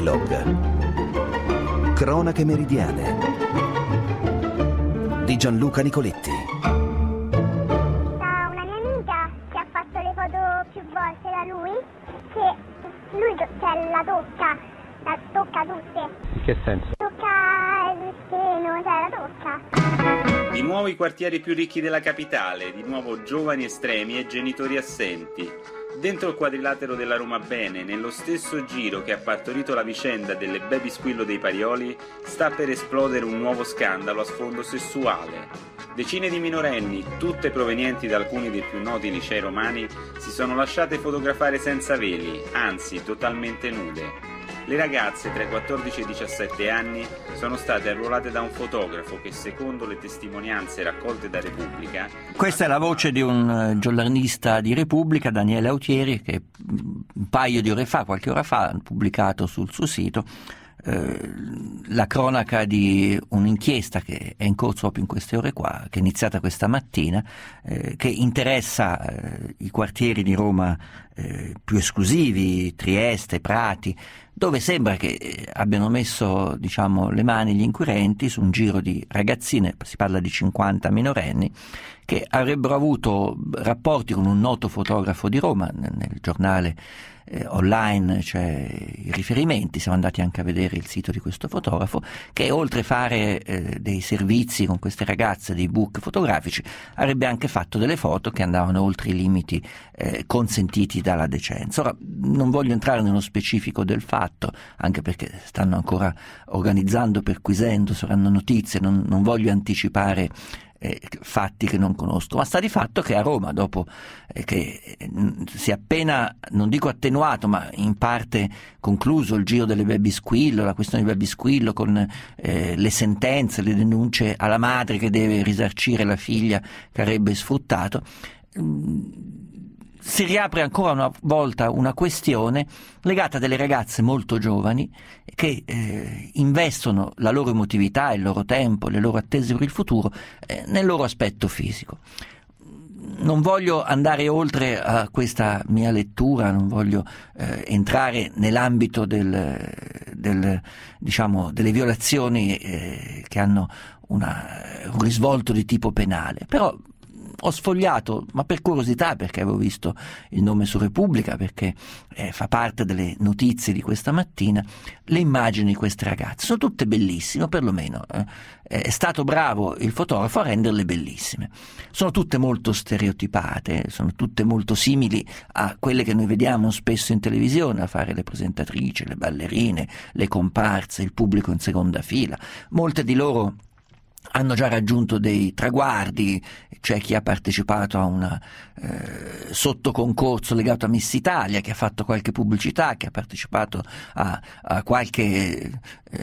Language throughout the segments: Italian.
Elog. Cronache meridiane di Gianluca Nicoletti. Una mia amica che ha fatto le foto più volte da lui, che lui la tocca tutte. In che senso? Tocca il seno, la tocca. Di nuovo i quartieri più ricchi della capitale, di nuovo giovani estremi e genitori assenti. Dentro il quadrilatero della Roma Bene, nello stesso giro che ha partorito la vicenda delle baby squillo dei Parioli, sta per esplodere un nuovo scandalo a sfondo sessuale. Decine di minorenni, tutte provenienti da alcuni dei più noti licei romani, si sono lasciate fotografare senza veli, anzi totalmente nude. Le ragazze tra i 14 e i 17 anni sono state arruolate da un fotografo che, secondo le testimonianze raccolte da Repubblica... Questa è la voce di un giornalista di Repubblica, Daniele Autieri, che un paio di ore fa, qualche ora fa, ha pubblicato sul suo sito la cronaca di un'inchiesta che è in corso proprio in queste ore qua, che è iniziata questa mattina, che interessa i quartieri di Roma più esclusivi, Trieste, Prati, dove sembra che abbiano messo, le mani gli inquirenti su un giro di ragazzine, si parla di 50 minorenni, che avrebbero avuto rapporti con un noto fotografo di Roma. Nel giornale online c'è i riferimenti, siamo andati anche a vedere il sito di questo fotografo, che oltre a fare dei servizi con queste ragazze, dei book fotografici, avrebbe anche fatto delle foto che andavano oltre i limiti consentiti dalla decenza. Ora non voglio entrare nello specifico del fatto, anche perché stanno ancora organizzando, perquisendo, saranno notizie, non voglio anticipare fatti che non conosco, ma sta di fatto che a Roma, dopo che si è appena, non dico attenuato, ma in parte concluso il giro delle baby squillo, la questione dei baby squillo con le sentenze, le denunce alla madre che deve risarcire la figlia che avrebbe sfruttato, si riapre ancora una volta una questione legata a delle ragazze molto giovani che investono la loro emotività, il loro tempo, le loro attese per il futuro nel loro aspetto fisico. Non voglio andare oltre a questa mia lettura, non voglio entrare nell'ambito delle violazioni che hanno un risvolto di tipo penale, però ho sfogliato, ma per curiosità, perché avevo visto il nome su Repubblica, perché fa parte delle notizie di questa mattina, le immagini di queste ragazze. Sono tutte bellissime, o perlomeno è stato bravo il fotografo a renderle bellissime. Sono tutte molto stereotipate, sono tutte molto simili a quelle che noi vediamo spesso in televisione, a fare le presentatrici, le ballerine, le comparse, il pubblico in seconda fila. Molte di loro hanno già raggiunto dei traguardi, c'è chi ha partecipato a un sottoconcorso legato a Miss Italia, che ha fatto qualche pubblicità, che ha partecipato a qualche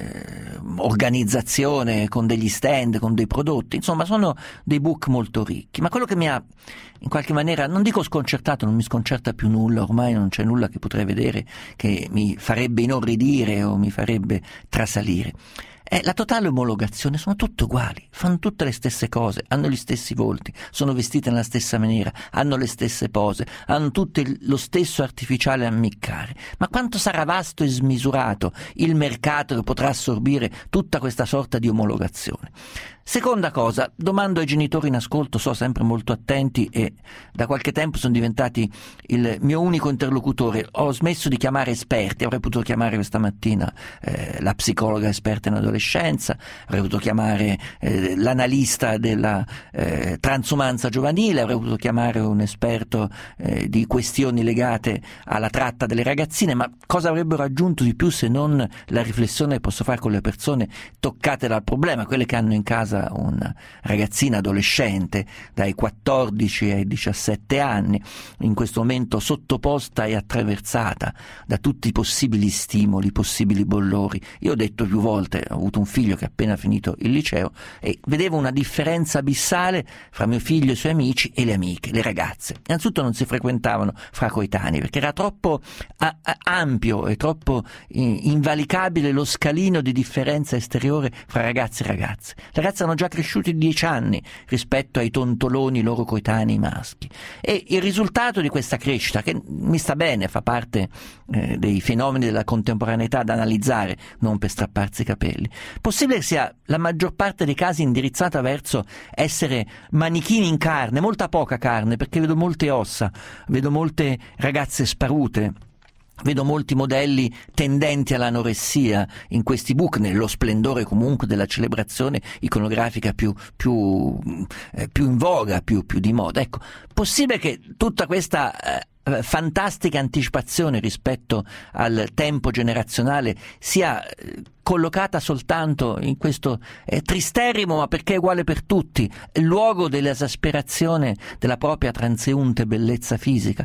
organizzazione con degli stand, con dei prodotti. Insomma, sono dei book molto ricchi, ma quello che mi ha in qualche maniera, non dico sconcertato, non mi sconcerta più nulla, ormai non c'è nulla che potrei vedere che mi farebbe inorridire o mi farebbe trasalire. È la totale omologazione, sono tutte uguali, fanno tutte le stesse cose, hanno gli stessi volti, sono vestite nella stessa maniera, hanno le stesse pose, hanno tutte lo stesso artificiale ammiccare. Ma quanto sarà vasto e smisurato il mercato che potrà assorbire tutta questa sorta di omologazione? Seconda cosa, domando ai genitori in ascolto, so sempre molto attenti e da qualche tempo sono diventati il mio unico interlocutore. Ho smesso di chiamare esperti, avrei potuto chiamare questa mattina la psicologa esperta in adolescenza, avrei potuto chiamare l'analista della transumanza giovanile, avrei potuto chiamare un esperto di questioni legate alla tratta delle ragazzine, ma cosa avrebbero aggiunto di più se non la riflessione che posso fare con le persone toccate dal problema, quelle che hanno in casa una ragazzina adolescente dai 14 ai 17 anni, in questo momento sottoposta e attraversata da tutti i possibili stimoli, possibili bollori. Io ho detto più volte, ho avuto un figlio che ha appena finito il liceo e vedevo una differenza abissale fra mio figlio e i suoi amici e le amiche, le ragazze. Innanzitutto non si frequentavano fra coetanei perché era troppo ampio e troppo invalicabile lo scalino di differenza esteriore fra ragazzi e ragazze. Le ragazze erano già cresciute di 10 anni rispetto ai tontoloni loro coetanei maschi, e il risultato di questa crescita, che mi sta bene, fa parte dei fenomeni della contemporaneità da analizzare, non per strapparsi i capelli, possibile sia la maggior parte dei casi indirizzata verso essere manichini in carne, molta poca carne, perché vedo molte ossa, vedo molte ragazze sparute, vedo molti modelli tendenti all'anoressia in questi book, nello splendore comunque della celebrazione iconografica più in voga, più di moda. Ecco, possibile che tutta questa fantastica anticipazione rispetto al tempo generazionale sia collocata soltanto in questo tristerrimo, ma perché è uguale per tutti, luogo dell'esasperazione della propria transeunte bellezza fisica?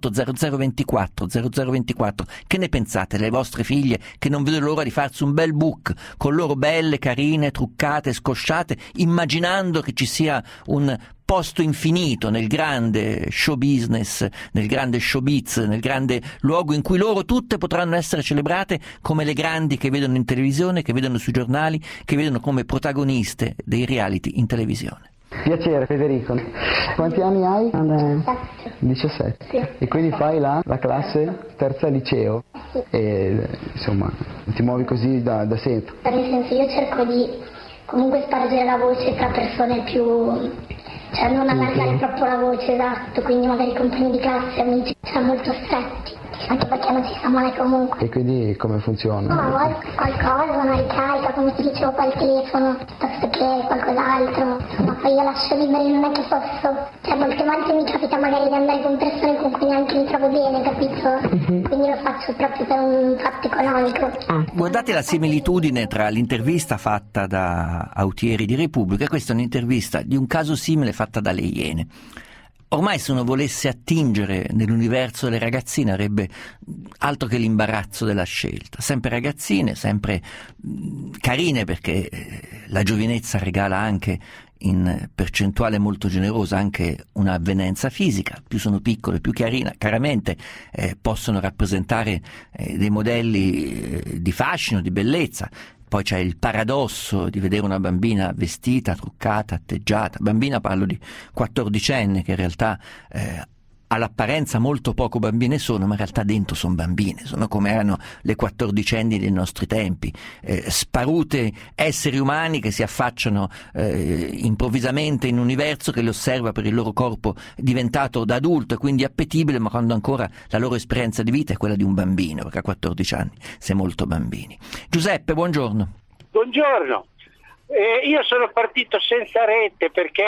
80024 0024, che ne pensate delle vostre figlie che non vedono l'ora di farsi un bel book con loro belle, carine, truccate, scosciate, immaginando che ci sia un posto infinito nel grande show business, nel grande showbiz, nel grande luogo in cui loro tutte potranno essere celebrate come le grandi che vedono in televisione, che vedono sui giornali, che vedono come protagoniste dei reality in televisione. Piacere Federico. Quanti anni hai? 17. Sì. E quindi fai la classe terza liceo? Sì. E insomma ti muovi così da sempre? Nel senso, io cerco di comunque spargere la voce tra persone più... cioè non allargare troppo la voce, esatto, quindi magari compagni di classe, amici, cioè molto stretti, anche perché non si sa mai comunque. E quindi come funziona? No, qualcosa, una ricarica, come ti dicevo, poi il telefono, piuttosto che qualcos'altro, ma poi io lascio liberi, non è che posso, cioè molte volte mi capita magari di andare con persone con cui neanche mi trovo bene, capito? Quindi lo faccio proprio per un fatto economico. Guardate la similitudine tra l'intervista fatta da Autieri di Repubblica e questa è un'intervista di un caso simile fatta dalle Iene. Ormai se uno volesse attingere nell'universo delle ragazzine avrebbe altro che l'imbarazzo della scelta, sempre ragazzine, sempre carine, perché la giovinezza regala anche in percentuale molto generosa anche un'avvenenza fisica, più sono piccole più chiaramente possono rappresentare dei modelli di fascino, di bellezza. Poi c'è il paradosso di vedere una bambina vestita, truccata, atteggiata. Bambina, parlo di 14enne, che in realtà all'apparenza molto poco bambine sono, ma in realtà dentro sono bambine, sono come erano le 14enni dei nostri tempi, sparute esseri umani che si affacciano improvvisamente in un universo che li osserva per il loro corpo diventato da adulto e quindi appetibile, ma quando ancora la loro esperienza di vita è quella di un bambino, perché a 14 anni si è molto bambini. Giuseppe, buongiorno. Buongiorno. Io sono partito senza rete perché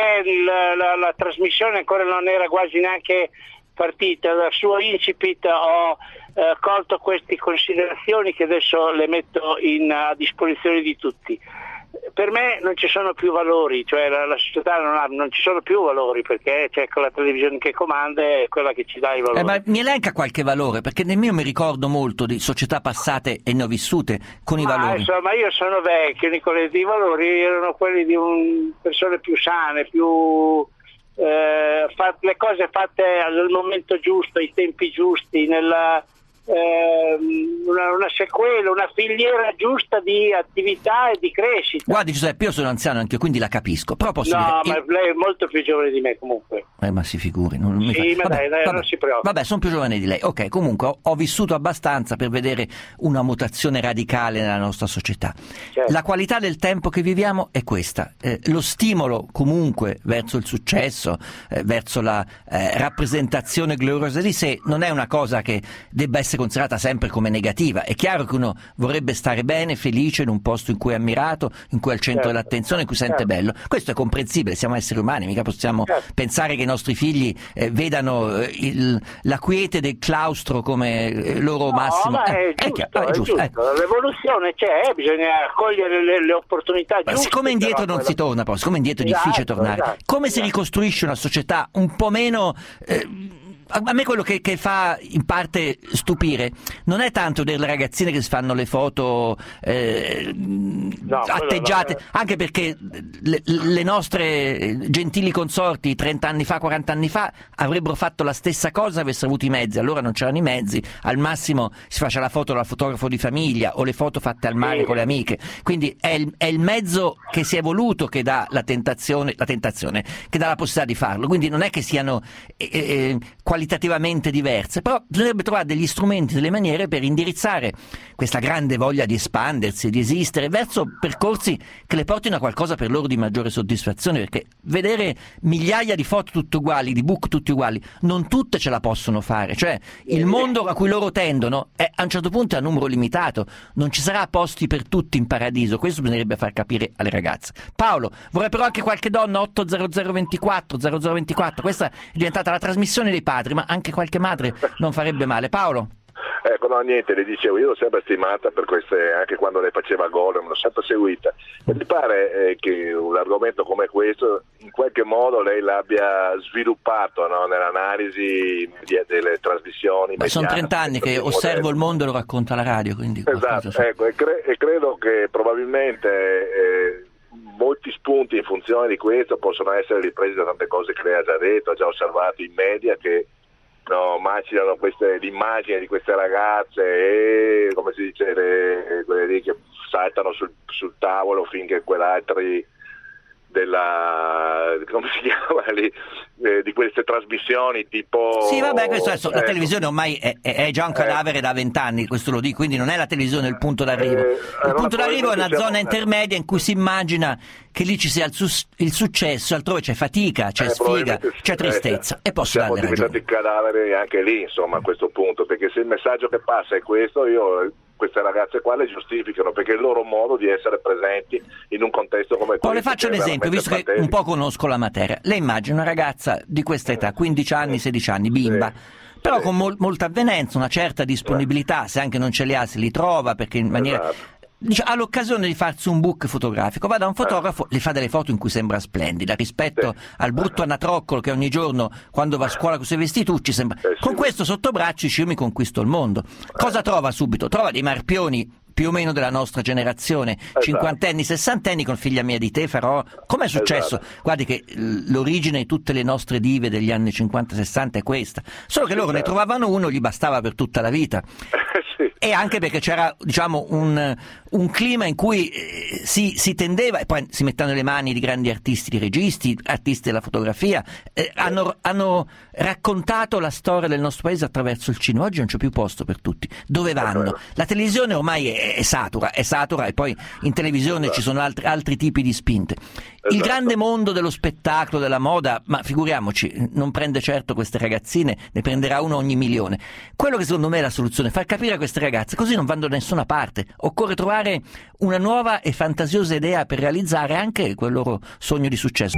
la trasmissione ancora non era quasi neanche partita. Dal suo incipit ho colto queste considerazioni che adesso le metto a disposizione di tutti. Per me non ci sono più valori, cioè la società non ci sono più valori, perché c'è la televisione che comanda e quella che ci dà i valori. Ma mi elenca qualche valore, perché nemmeno mi ricordo molto di società passate e ne ho vissute con i valori. Insomma, io sono vecchio, i valori erano quelli di persone più sane, più le cose fatte al momento giusto, ai tempi giusti, una sequela, una filiera giusta di attività e di crescita. Guardi Giuseppe, io sono anziano anche io, quindi la capisco, però posso dire... ma lei è molto più giovane di me comunque. Ma si figuri, non mi fa... vabbè, non si preoccupi. Vabbè, sono più giovane di lei. Ok, comunque ho vissuto abbastanza per vedere una mutazione radicale nella nostra società. Certo. La qualità del tempo che viviamo è questa. Lo stimolo comunque verso il successo, verso la rappresentazione gloriosa di sé, non è una cosa che debba essere considerata sempre come negativa. È chiaro che uno vorrebbe stare bene, felice in un posto in cui è ammirato, in cui è al centro dell'attenzione, in cui sente bello. Questo è comprensibile, siamo esseri umani, mica possiamo pensare che i nostri figli vedano la quiete del claustro come loro massimo. Ma è giusto. L'evoluzione c'è, bisogna cogliere le opportunità giuste. Siccome indietro non si torna, siccome indietro è difficile tornare, come si ricostruisce una società un po' meno A me quello che fa in parte stupire non è tanto delle ragazzine che si fanno le foto atteggiate, anche perché le nostre gentili consorti 30 anni fa, 40 anni fa avrebbero fatto la stessa cosa se avessero avuto i mezzi. Allora non c'erano i mezzi, al massimo si faceva la foto dal fotografo di famiglia o le foto fatte al mare con le amiche. Quindi è il mezzo che si è evoluto che dà la tentazione, che dà la possibilità di farlo. Quindi non è che siano qualitativamente diverse, però bisognerebbe trovare degli strumenti, delle maniere per indirizzare questa grande voglia di espandersi, di esistere, verso percorsi che le portino a qualcosa per loro di maggiore soddisfazione, perché vedere migliaia di foto tutte uguali, di book tutti uguali, non tutte ce la possono fare. Cioè il mondo a cui loro tendono è a un certo punto a numero limitato, non ci sarà posti per tutti in paradiso. Questo bisognerebbe far capire alle ragazze. Paolo, vorrei però anche qualche donna. 80024 0024, questa è diventata la trasmissione dei padri, ma anche qualche madre non farebbe male. Paolo? Ecco, no, niente, le dicevo, io l'ho sempre stimata per queste, anche quando lei faceva gol, me l'ho sempre seguita, e mi pare che un argomento come questo in qualche modo lei l'abbia sviluppato, no, nell'analisi delle trasmissioni. Sono 30 anni che osservo il mondo e lo racconta la radio, quindi esatto, ecco, e credo che probabilmente molti spunti in funzione di questo possono essere ripresi da tante cose che lei ha già detto, ha già osservato in media, che macinano l'immagine di queste ragazze e, come si dice, quelle lì che saltano sul tavolo finché quell'altri come si chiama lì, di queste trasmissioni tipo. Sì, vabbè, questo adesso, la televisione ormai è già un cadavere da 20 anni, questo lo dico, quindi non è la televisione il punto d'arrivo. Il punto d'arrivo è una zona intermedia in cui si immagina che lì ci sia il successo, altrove c'è fatica, c'è sfiga, c'è tristezza, e posso darle ragione. Siamo diventati cadaveri anche lì, insomma, a questo punto, perché se il messaggio che passa è questo, queste ragazze qua le giustificano, perché è il loro modo di essere presenti in un contesto come questo. Poi le faccio un esempio, visto che un po' conosco la materia. Lei immagina una ragazza di questa età, 15 anni, 16 anni, bimba, però con molta avvenenza, una certa disponibilità, se anche non ce li ha se li trova, perché in maniera. Ha l'occasione di farsi un book fotografico, va da un fotografo, le fa delle foto in cui sembra splendida rispetto al brutto anatroccolo che ogni giorno quando va a scuola con i suoi vestitucci sembra. Con questo sottobraccio dice: io mi conquisto il mondo. Cosa trova subito? Trova dei marpioni più o meno della nostra generazione, cinquantenni, sessantenni, con figlia mia di te farò. Come è successo? Guardi che l'origine di tutte le nostre dive degli anni 50-60 è questa, solo che loro ne trovavano uno, gli bastava per tutta la vita. E anche perché c'era, diciamo, un clima in cui si tendeva, e poi si mettevano le mani di grandi artisti, di registi, artisti della fotografia, hanno raccontato la storia del nostro paese attraverso il cinema. Oggi non c'è più posto per tutti. Dove vanno? La televisione ormai è satura, e poi in televisione ci sono altri tipi di spinte. Il grande mondo dello spettacolo, della moda, ma figuriamoci, non prende certo queste ragazzine, ne prenderà uno ogni milione. Quello che secondo me è la soluzione è far capire a queste ragazze, così non vanno da nessuna parte. Occorre trovare una nuova e fantasiosa idea per realizzare anche quel loro sogno di successo.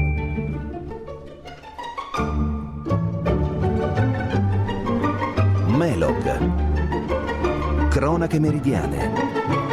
Melog. Cronache meridiane.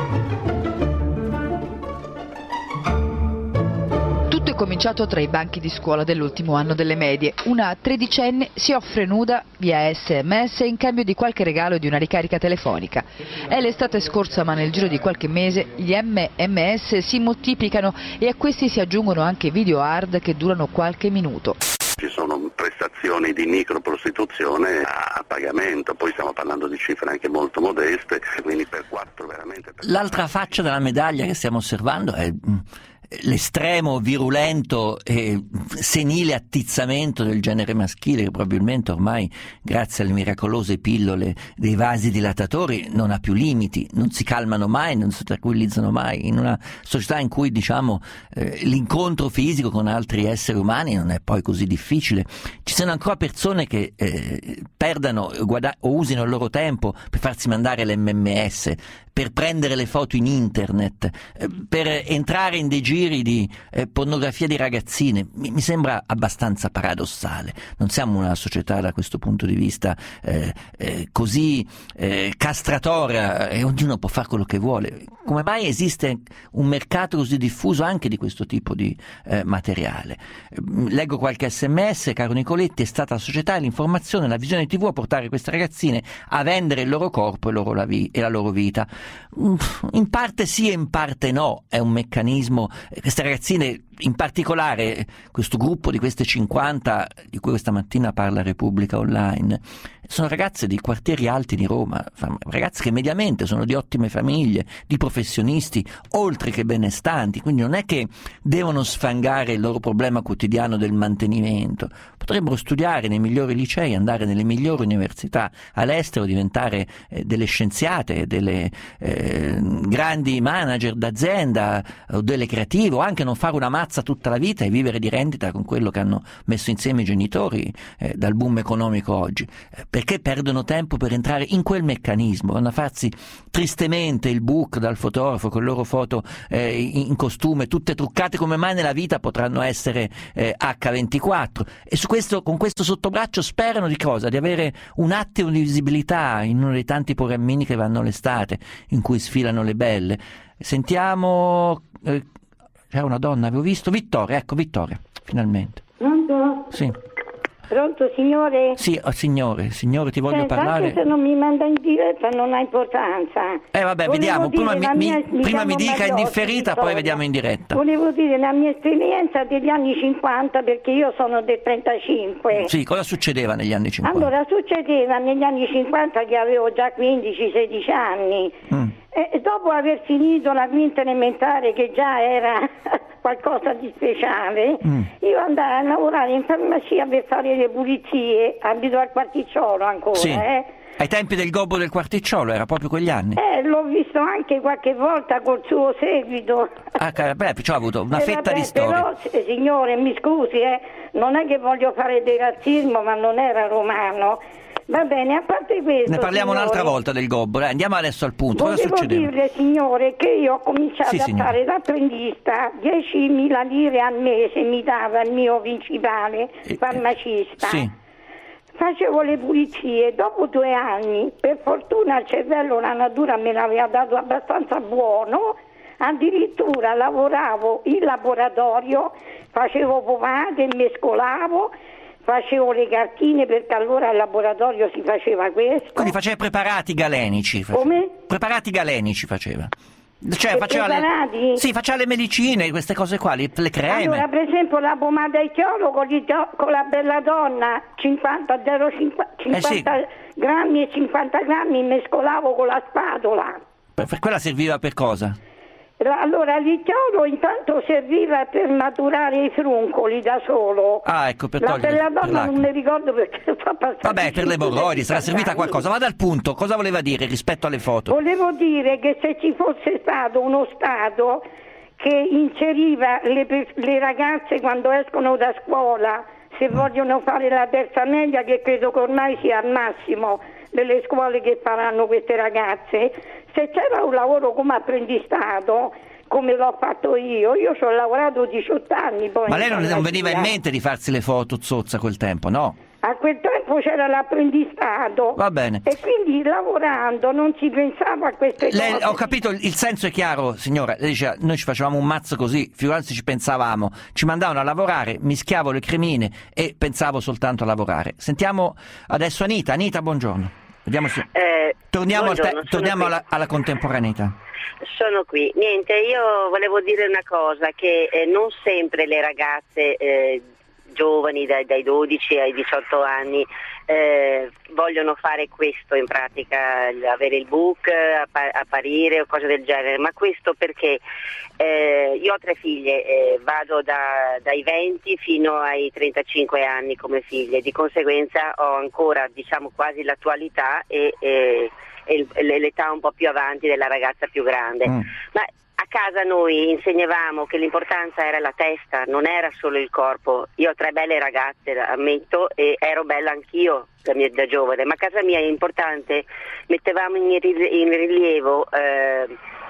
Tutto è cominciato tra i banchi di scuola dell'ultimo anno delle medie. Una tredicenne si offre nuda via SMS in cambio di qualche regalo e di una ricarica telefonica. È l'estate scorsa, ma nel giro di qualche mese gli MMS si moltiplicano e a questi si aggiungono anche video hard che durano qualche minuto. Ci sono prestazioni di microprostituzione a pagamento, poi stiamo parlando di cifre anche molto modeste, quindi per 4 veramente. L'altra faccia della medaglia che stiamo osservando è l'estremo virulento e senile attizzamento del genere maschile, che probabilmente ormai, grazie alle miracolose pillole dei vasi dilatatori, non ha più limiti, non si calmano mai, non si tranquillizzano mai. In una società in cui, diciamo, l'incontro fisico con altri esseri umani non è poi così difficile, ci sono ancora persone che perdano o usino il loro tempo per farsi mandare l'MMS, per prendere le foto in internet, per entrare in dei giri giri di pornografia di ragazzine. Mi sembra abbastanza paradossale. Non siamo una società da questo punto di vista così castratoria, e ognuno può fare quello che vuole. Come mai esiste un mercato così diffuso anche di questo tipo di materiale? Leggo qualche sms: caro Nicoletti, è stata la società, l'informazione, la visione TV a portare queste ragazzine a vendere il loro corpo e la loro vita. In parte sì e in parte no, è un meccanismo. Queste ragazzine, in particolare questo gruppo di queste 50 di cui questa mattina parla Repubblica Online, sono ragazze di quartieri alti di Roma, ragazze che mediamente sono di ottime famiglie, di professionisti, oltre che benestanti, quindi non è che devono sfangare il loro problema quotidiano del mantenimento. Potrebbero studiare nei migliori licei, andare nelle migliori università all'estero, diventare delle scienziate, delle grandi manager d'azienda o delle creative, o anche non fare una mazza tutta la vita e vivere di rendita con quello che hanno messo insieme i genitori dal boom economico oggi. Perché perdono tempo per entrare in quel meccanismo? Vanno a farsi tristemente il book dal fotografo con le loro foto in costume, tutte truccate. Come mai nella vita potranno essere H24? E con questo sottobraccio sperano di cosa? Di avere un attimo di visibilità in uno dei tanti programmini che vanno l'estate, in cui sfilano le belle. Sentiamo... c'era una donna, avevo visto Vittoria, ecco Vittoria, finalmente. Pronto? Sì. Pronto, signore? Sì, signore, ti voglio parlare. Anche se non mi manda in diretta non ha importanza. Vabbè, vediamo, prima mi dica in differita, poi vediamo in diretta. Volevo dire la mia esperienza degli anni 50, perché io sono del 35. Sì, cosa succedeva negli anni 50? Allora, succedeva negli anni 50 che avevo già 15-16 anni. E dopo aver finito la quinta elementare, che già era qualcosa di speciale, io andai a lavorare in farmacia per fare le pulizie, abito al Quarticciolo ancora. Sì. Ai tempi del gobbo del Quarticciolo, era proprio quegli anni? L'ho visto anche qualche volta col suo seguito. Ci ho avuto una fetta di storie. Però, signore, mi scusi, non è che voglio fare del razzismo, ma non era romano. Va bene, a parte questo, ne parliamo un'altra volta del gobbo, andiamo adesso al punto. Cosa succedeva? Volevo dire, signore, che io ho cominciato a fare l'apprendista, 10.000 lire al mese mi dava il mio principale farmacista. Sì. Facevo le pulizie, dopo 2 anni, per fortuna il cervello, la natura me l'aveva dato abbastanza buono, addirittura lavoravo in laboratorio, facevo pomate, mescolavo, facevo le cartine, perché allora al laboratorio si faceva questo. Quindi faceva preparati galenici? Come? Preparati galenici faceva. Cioè faceva faceva le medicine, queste cose qua, le creme. Allora, per esempio, la pomata di chiolo con la bella donna 50 grammi e 50 grammi mescolavo con la spatola. Per quella serviva per cosa? Allora, l'icchiolo intanto serviva per maturare i fruncoli da solo. Ecco, per la togliere bella donna non mi ricordo perché fa passare. Vabbè, per le emorroidi sarà servita a qualcosa. Vada al punto, cosa voleva dire rispetto alle foto? Volevo dire che se ci fosse stato uno Stato che inseriva le ragazze quando escono da scuola, se vogliono fare la terza media, che credo che ormai sia al massimo delle scuole che faranno queste ragazze, se c'era un lavoro come apprendistato, come l'ho fatto io ci ho lavorato 18 anni. Poi ma lei non veniva in mente di farsi le foto zozza a quel tempo, no? A quel tempo c'era l'apprendistato. Va bene. E quindi lavorando non si pensava a queste cose. Ho capito, il senso è chiaro, signora. Lei dice, noi ci facevamo un mazzo così, figurarsi ci pensavamo. Ci mandavano a lavorare, mischiavo le cremine e pensavo soltanto a lavorare. Sentiamo adesso Anita. Anita, buongiorno. Vediamo se... torniamo alla contemporaneità. Sono qui. Niente, io volevo dire una cosa, che non sempre le ragazze giovani dai 12 ai 18 anni vogliono fare questo, in pratica, avere il book, apparire o cose del genere, ma questo perché io ho 3 figlie, vado dai 20 fino ai 35 anni come figlie, di conseguenza ho ancora, diciamo, quasi l'attualità e l'età un po' più avanti della ragazza più grande. Ma a casa noi insegnavamo che l'importanza era la testa, non era solo il corpo. Io ho 3 belle ragazze, ammetto, e ero bella anch'io da giovane, ma a casa mia è importante, mettevamo in rilievo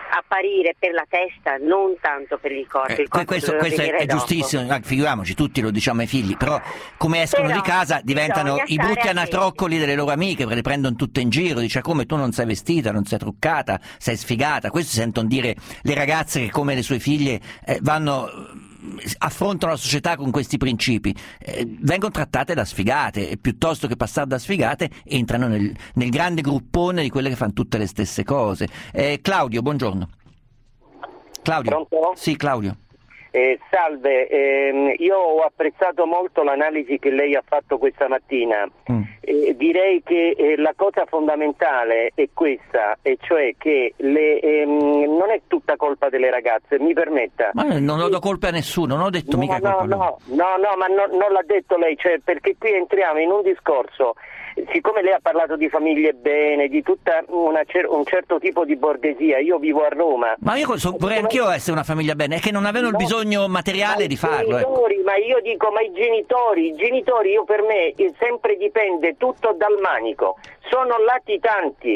apparire per la testa, non tanto per il corpo. Questo è giustissimo, figuriamoci, tutti lo diciamo ai figli, però come escono di casa diventano i brutti anatroccoli delle loro amiche, perché le prendono tutte in giro, dice come tu non sei vestita, non sei truccata, sei sfigata. Questo sentono dire le ragazze che come le sue figlie affrontano la società con questi principi, vengono trattate da sfigate e piuttosto che passare da sfigate entrano nel grande gruppone di quelle che fanno tutte le stesse cose. Claudio, buongiorno. Claudio. Pronto? Sì, Claudio. Salve, io ho apprezzato molto l'analisi che lei ha fatto questa mattina. Direi che la cosa fondamentale è questa, e cioè che non è tutta colpa delle ragazze, mi permetta. Ma non ho dato colpa a nessuno, non ho detto mica colpa. No, ma non l'ha detto lei, cioè, perché qui entriamo in un discorso. Siccome lei ha parlato di famiglie bene, di tutta un certo tipo di borghesia, io vivo a Roma. Ma io vorrei anch'io essere una famiglia bene, è che non avevano il bisogno materiale di farlo. Ma io dico, ma i genitori, io per me sempre dipende tutto dal manico, sono latitanti.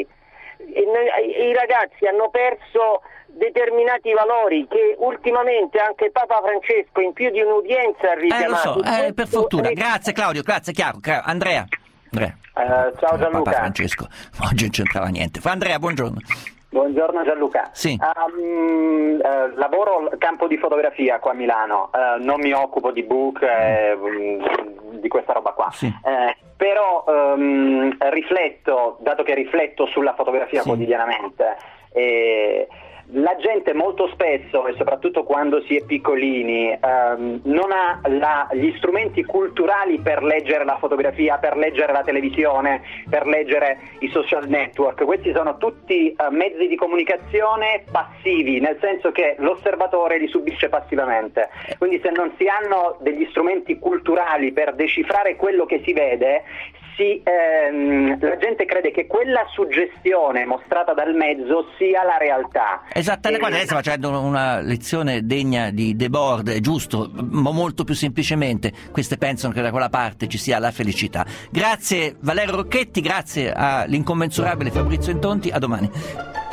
I ragazzi hanno perso determinati valori che ultimamente anche Papa Francesco in più di un'udienza ha richiamato. Lo so, per fortuna. Grazie Claudio, grazie, chiaro. Andrea. Ciao Gianluca. Papa Francesco, oggi non c'entrava niente. Andrea, buongiorno. Buongiorno Gianluca. Sì. Lavoro al campo di fotografia qua a Milano, non mi occupo di book, di questa roba qua. Sì. Però rifletto, dato che rifletto sulla fotografia quotidianamente, la gente molto spesso, e soprattutto quando si è piccolini, non ha gli strumenti culturali per leggere la fotografia, per leggere la televisione, per leggere i social network. Questi sono tutti mezzi di comunicazione passivi, nel senso che l'osservatore li subisce passivamente. Quindi se non si hanno degli strumenti culturali per decifrare quello che si vede, la gente crede che quella suggestione mostrata dal mezzo sia la realtà. Esattamente, guarda, lei sta facendo una lezione degna di Debord, è giusto, ma molto più semplicemente queste pensano che da quella parte ci sia la felicità. Grazie Valerio Rocchetti, grazie all'incommensurabile Fabrizio Intonti, a domani.